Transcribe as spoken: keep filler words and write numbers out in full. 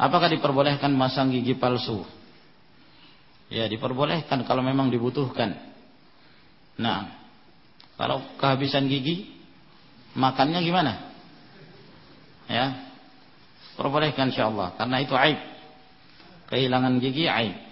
Apakah diperbolehkan masang gigi palsu? Ya, diperbolehkan kalau memang dibutuhkan. Nah, kalau kehabisan gigi, makannya gimana? Ya, perbolehkan insyaallah, karena itu aib. Kehilangan gigi aib.